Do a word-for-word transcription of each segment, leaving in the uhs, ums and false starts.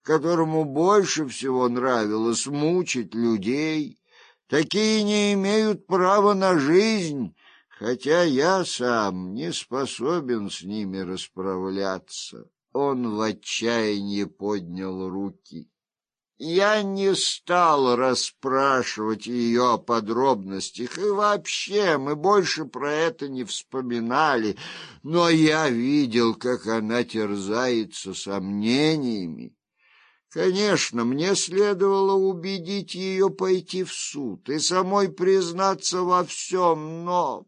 которому больше всего нравилось мучить людей. Такие не имеют права на жизнь, хотя я сам не способен с ними расправляться. Он в отчаянии поднял руки. Я не стал расспрашивать ее о подробностях, и вообще мы больше про это не вспоминали, но я видел, как она терзается сомнениями. Конечно, мне следовало убедить ее пойти в суд и самой признаться во всем, но...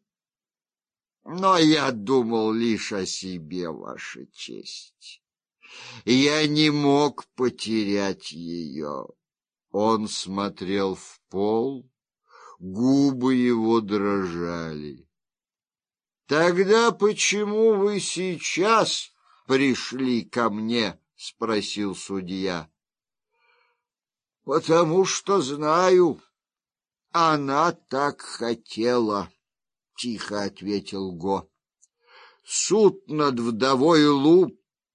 Но я думал лишь о себе, Ваша честь. Я не мог потерять ее. Он смотрел в пол, губы его дрожали. Тогда почему вы сейчас пришли ко мне? — спросил судья. — Потому что знаю, она так хотела, — тихо ответил Го. Суд над вдовой Лу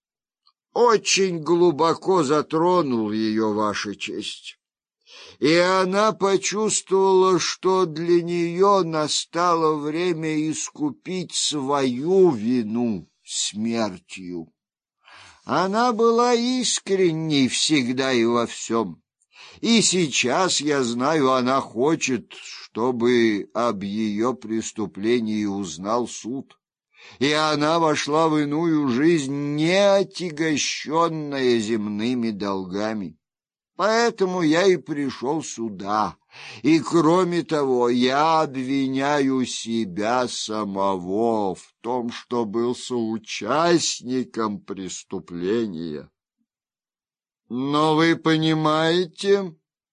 очень глубоко затронул ее, Ваша честь, и она почувствовала, что для нее настало время искупить свою вину смертью. Она была искренней всегда и во всем, и сейчас, я знаю, она хочет, чтобы об ее преступлении узнал суд, и она вошла в иную жизнь, не отягощенная земными долгами. Поэтому я и пришел сюда, и, кроме того, я обвиняю себя самого в том, что был соучастником преступления. Но вы понимаете,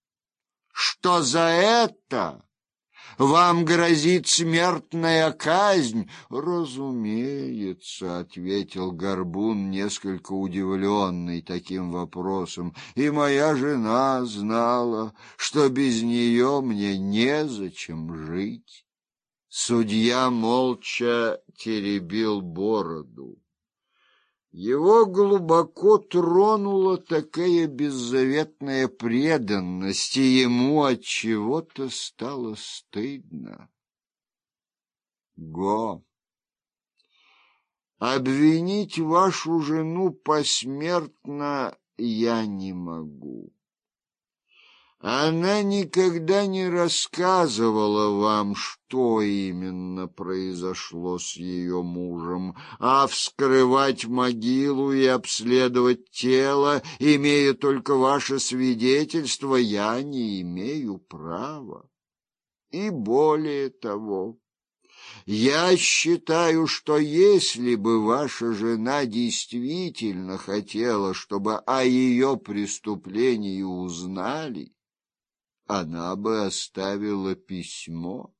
что за это вам грозит смертная казнь? — Разумеется, — ответил Горбун, несколько удивленный таким вопросом, — и моя жена знала, что без нее мне незачем жить. Судья молча теребил бороду. Его глубоко тронула такая беззаветная преданность, и ему от чего-то стало стыдно. Го, обвинить вашу жену посмертно я не могу. Она никогда не рассказывала вам, что именно произошло с ее мужем, а вскрывать могилу и обследовать тело, имея только ваше свидетельство, я не имею права. И более того, я считаю, что если бы ваша жена действительно хотела, чтобы о ее преступлении узнали, она бы оставила письмо.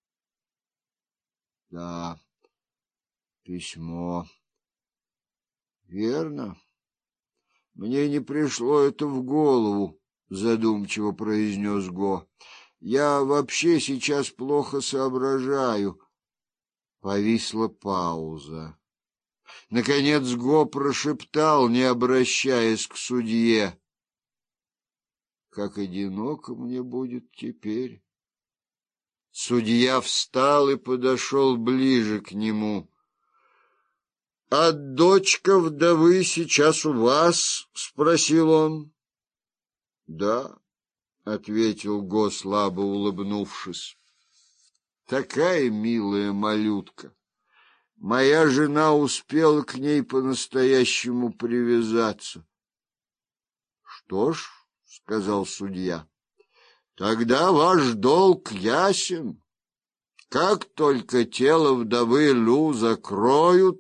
Да, письмо. Верно. Мне не пришло это в голову, задумчиво произнес Го. Я вообще сейчас плохо соображаю. Повисла пауза. Наконец Го прошептал, не обращаясь к судье: как одиноко мне будет теперь. Судья встал и подошел ближе к нему. — А дочка вдовы сейчас у вас? — спросил он. — Да, — ответил Го, слабо улыбнувшись. — Такая милая малютка. Моя жена успела к ней по-настоящему привязаться. — Что ж, — сказал судья, — тогда ваш долг ясен. Как только тело вдовы Лу закроют,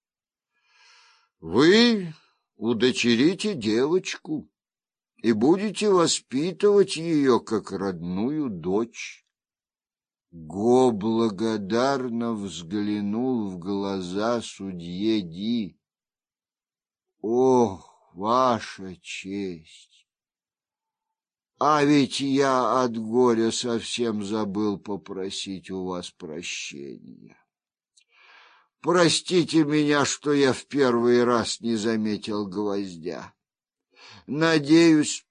вы удочерите девочку и будете воспитывать ее как родную дочь. Го благодарно взглянул в глаза судье Ди. — Ох, ваша честь! А ведь я от горя совсем забыл попросить у вас прощения. Простите меня, что я в первый раз не заметил гвоздя. Надеюсь,